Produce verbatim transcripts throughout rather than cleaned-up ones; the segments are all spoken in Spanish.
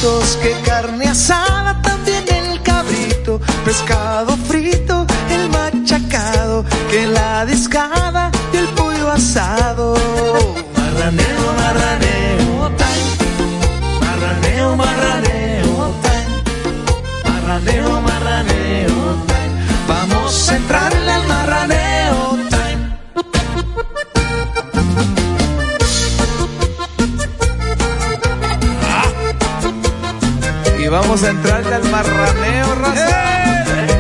fritos, que carne asada, también el cabrito, pescado frito, el machacado, que la discada y el pollo asado. Marraneo, marraneo, time. Marraneo, marraneo, time. Marraneo, marraneo, time. Vamos a entrarle al marraneo, time. Ah. Y vamos a entrarle al marraneo, raza. ¡Eh!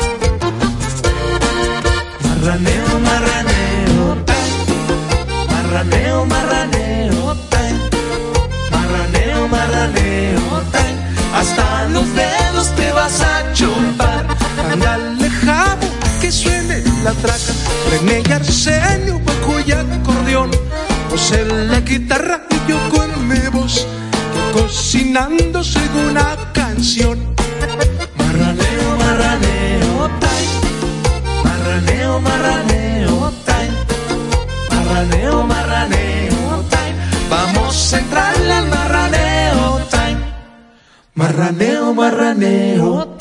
Marraneo, marraneo, time. Marraneo, marraneo, time. Marraneo, marraneo, time. Hasta los dedos te vas a chupar. Ándale, jabo, que suene la traca. René y Arsenio, bajo y acordeón. José la guitarra y yo con mi voz, cocinando según una canción. Marraneo, marraneo, time. Marraneo, marraneo, time. Marraneo, marraneo, time. Vamos a entrarle al marraneo, time. Marraneo, marraneo, time.